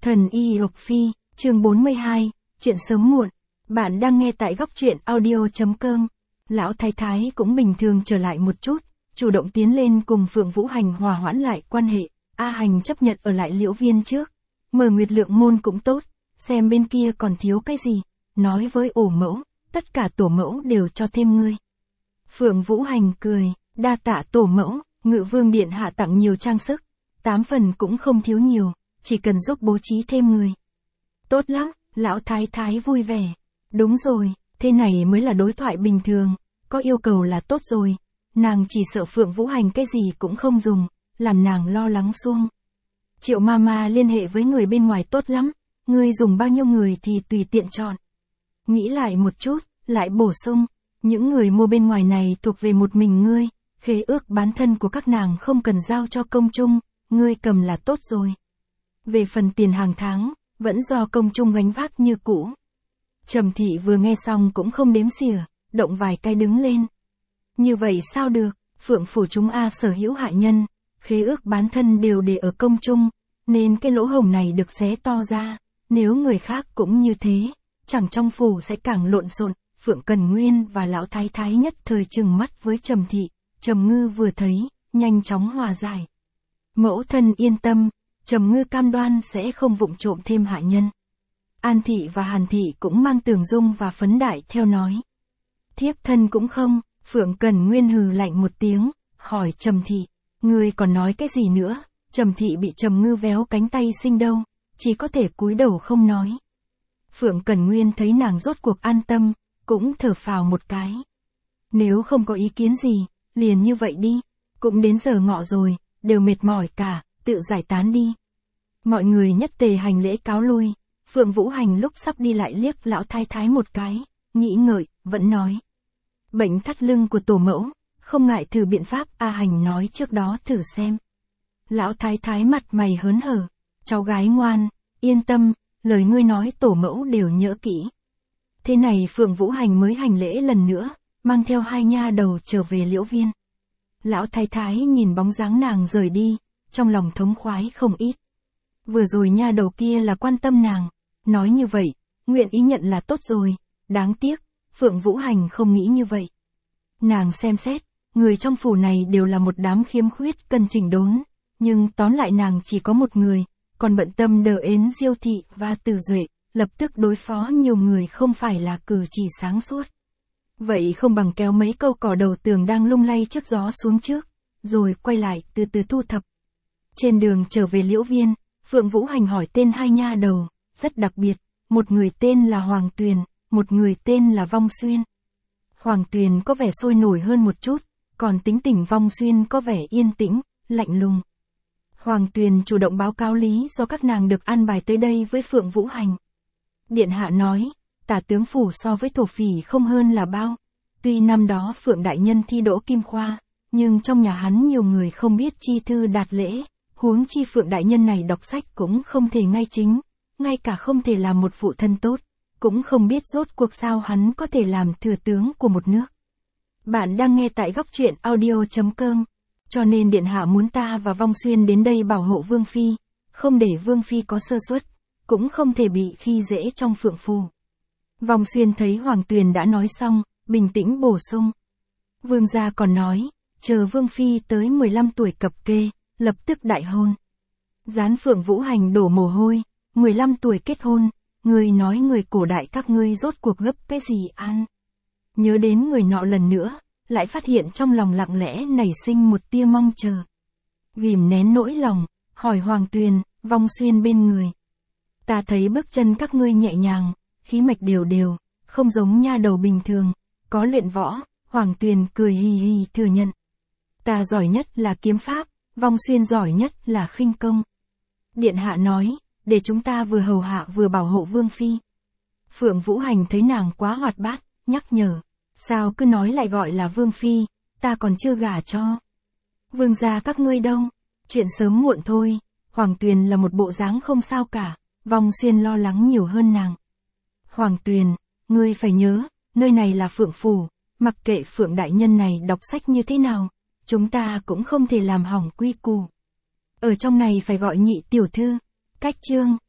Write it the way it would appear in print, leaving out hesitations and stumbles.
Thần y Lộc Phi, chương 42, chuyện sớm muộn. Bạn đang nghe tại góc truyện audio.com. Lão Thái Thái cũng bình thường trở lại một chút, chủ động tiến lên cùng Phượng Vũ Hành hòa hoãn lại quan hệ. A Hành chấp nhận ở lại Liễu Viên trước. Mở Nguyệt Lượng môn cũng tốt, xem bên kia còn thiếu cái gì. Nói với ổ mẫu, tất cả tổ mẫu đều cho thêm ngươi. Phượng Vũ Hành cười, đa tạ tổ mẫu, Ngự Vương điện hạ tặng nhiều trang sức. 8 phần cũng không thiếu nhiều, chỉ cần giúp bố trí thêm người. Tốt lắm, Lão Thái Thái vui vẻ. Đúng rồi, thế này mới là đối thoại bình thường, có yêu cầu là tốt rồi. Nàng chỉ sợ Phượng Vũ Hành cái gì cũng không dùng, làm nàng lo lắng xuông. Triệu Mama liên hệ với người bên ngoài tốt lắm, ngươi dùng bao nhiêu người thì tùy tiện chọn. Nghĩ lại một chút, lại bổ sung, những người mua bên ngoài này thuộc về một mình ngươi, khế ước bán thân của các nàng không cần giao cho công chung, ngươi cầm là tốt rồi. Về phần tiền hàng tháng, vẫn do công chung gánh vác như cũ. Trầm Thị vừa nghe xong cũng không đếm xỉa, động vài cái đứng lên. Như vậy sao được, Phượng phủ chúng sở hữu hạ nhân, khế ước bán thân đều để ở công chung, nên cái lỗ hổng này được xé to ra, nếu người khác cũng như thế, chẳng trong phủ sẽ càng lộn xộn. Phượng Cần Nguyên và Lão Thái Thái nhất thời trừng mắt với Trầm Thị, Trầm Ngư vừa thấy, nhanh chóng hòa giải. Mẫu thân yên tâm, Trầm Ngư cam đoan sẽ không vụng trộm thêm hạ nhân. An Thị và Hàn Thị cũng mang Tưởng Dung và Phấn Đại theo nói. Thiếp thân cũng không, Phượng Cần Nguyên hừ lạnh một tiếng, hỏi Trầm Thị, ngươi còn nói cái gì nữa? Trầm Thị bị Trầm Ngư véo cánh tay sinh đâu, chỉ có thể cúi đầu không nói. Phượng Cần Nguyên thấy nàng rốt cuộc an tâm, cũng thở phào một cái. Nếu không có ý kiến gì, liền như vậy đi, cũng đến giờ ngọ rồi, đều mệt mỏi cả, tự giải tán đi. Mọi người nhất tề hành lễ cáo lui, Phượng Vũ Hành lúc sắp đi lại liếc Lão Thái Thái một cái, nghĩ ngợi, vẫn nói. Bệnh thắt lưng của tổ mẫu, không ngại thử biện pháp. A Hành nói trước đó thử xem. Lão Thái Thái mặt mày hớn hở, cháu gái ngoan, yên tâm, lời ngươi nói tổ mẫu đều nhớ kỹ. Thế này Phượng Vũ Hành mới hành lễ lần nữa, mang theo hai nha đầu trở về Liễu Viên. Lão Thái Thái nhìn bóng dáng nàng rời đi, trong lòng thống khoái không ít. Vừa rồi nha đầu kia là quan tâm nàng, nói như vậy, nguyện ý nhận là tốt rồi, đáng tiếc, Phượng Vũ Hành không nghĩ như vậy. Nàng xem xét, người trong phủ này đều là một đám khiếm khuyết cần chỉnh đốn, nhưng tóm lại nàng chỉ có một người, còn bận tâm đờ ến Diêu Thị và Từ Duệ, lập tức đối phó nhiều người không phải là cử chỉ sáng suốt. Vậy không bằng kéo mấy câu cỏ đầu tường đang lung lay trước gió xuống trước, rồi quay lại từ từ thu thập. Trên đường trở về Liễu Viên, Phượng Vũ Hành hỏi tên hai nha đầu, rất đặc biệt, một người tên là Hoàng Tuyền, một người tên là Vong Xuyên. Hoàng Tuyền có vẻ sôi nổi hơn một chút, còn tính tình Vong Xuyên có vẻ yên tĩnh, lạnh lùng. Hoàng Tuyền chủ động báo cáo lý do các nàng được an bài tới đây với Phượng Vũ Hành. Điện hạ nói, Tả tướng phủ so với thổ phỉ không hơn là bao. Tuy năm đó Phượng đại nhân thi đỗ kim khoa, nhưng trong nhà hắn nhiều người không biết chi thư đạt lễ, huống chi Phượng đại nhân này đọc sách cũng không thể ngay chính, ngay cả không thể làm một phụ thân tốt, cũng không biết rốt cuộc sao hắn có thể làm thừa tướng của một nước. Bạn đang nghe tại góc truyện audio.com, cho nên điện hạ muốn ta và Vong Xuyên đến đây bảo hộ Vương Phi, không để Vương Phi có sơ suất, cũng không thể bị khi dễ trong Phượng phủ. Vong Xuyên thấy Hoàng Tuyền đã nói xong, bình tĩnh bổ sung. Vương gia còn nói, chờ Vương Phi tới 15 tuổi cập kê, lập tức đại hôn. Gián Phượng Vũ Hành đổ mồ hôi, 15 tuổi kết hôn, người nói người cổ đại các ngươi rốt cuộc gấp cái gì ăn. Nhớ đến người nọ lần nữa, lại phát hiện trong lòng lặng lẽ nảy sinh một tia mong chờ. Ghìm nén nỗi lòng, hỏi Hoàng Tuyền, Vong Xuyên bên người. Ta thấy bước chân các ngươi nhẹ nhàng, khí mạch đều đều, không giống nha đầu bình thường, có luyện võ. Hoàng Tuyền cười hì hì thừa nhận. Ta giỏi nhất là kiếm pháp, Vong Xuyên giỏi nhất là khinh công. Điện hạ nói, để chúng ta vừa hầu hạ vừa bảo hộ Vương Phi. Phượng Vũ Hành thấy nàng quá hoạt bát, nhắc nhở. Sao cứ nói lại gọi là Vương Phi, ta còn chưa gả cho. Vương gia các ngươi đâu, chuyện sớm muộn thôi. Hoàng Tuyền là một bộ dáng không sao cả, Vong Xuyên lo lắng nhiều hơn nàng. Hoàng Tuyền, ngươi phải nhớ, nơi này là Phượng phủ, mặc kệ Phượng đại nhân này đọc sách như thế nào, chúng ta cũng không thể làm hỏng quy củ. Ở trong này phải gọi nhị tiểu thư. Cách chương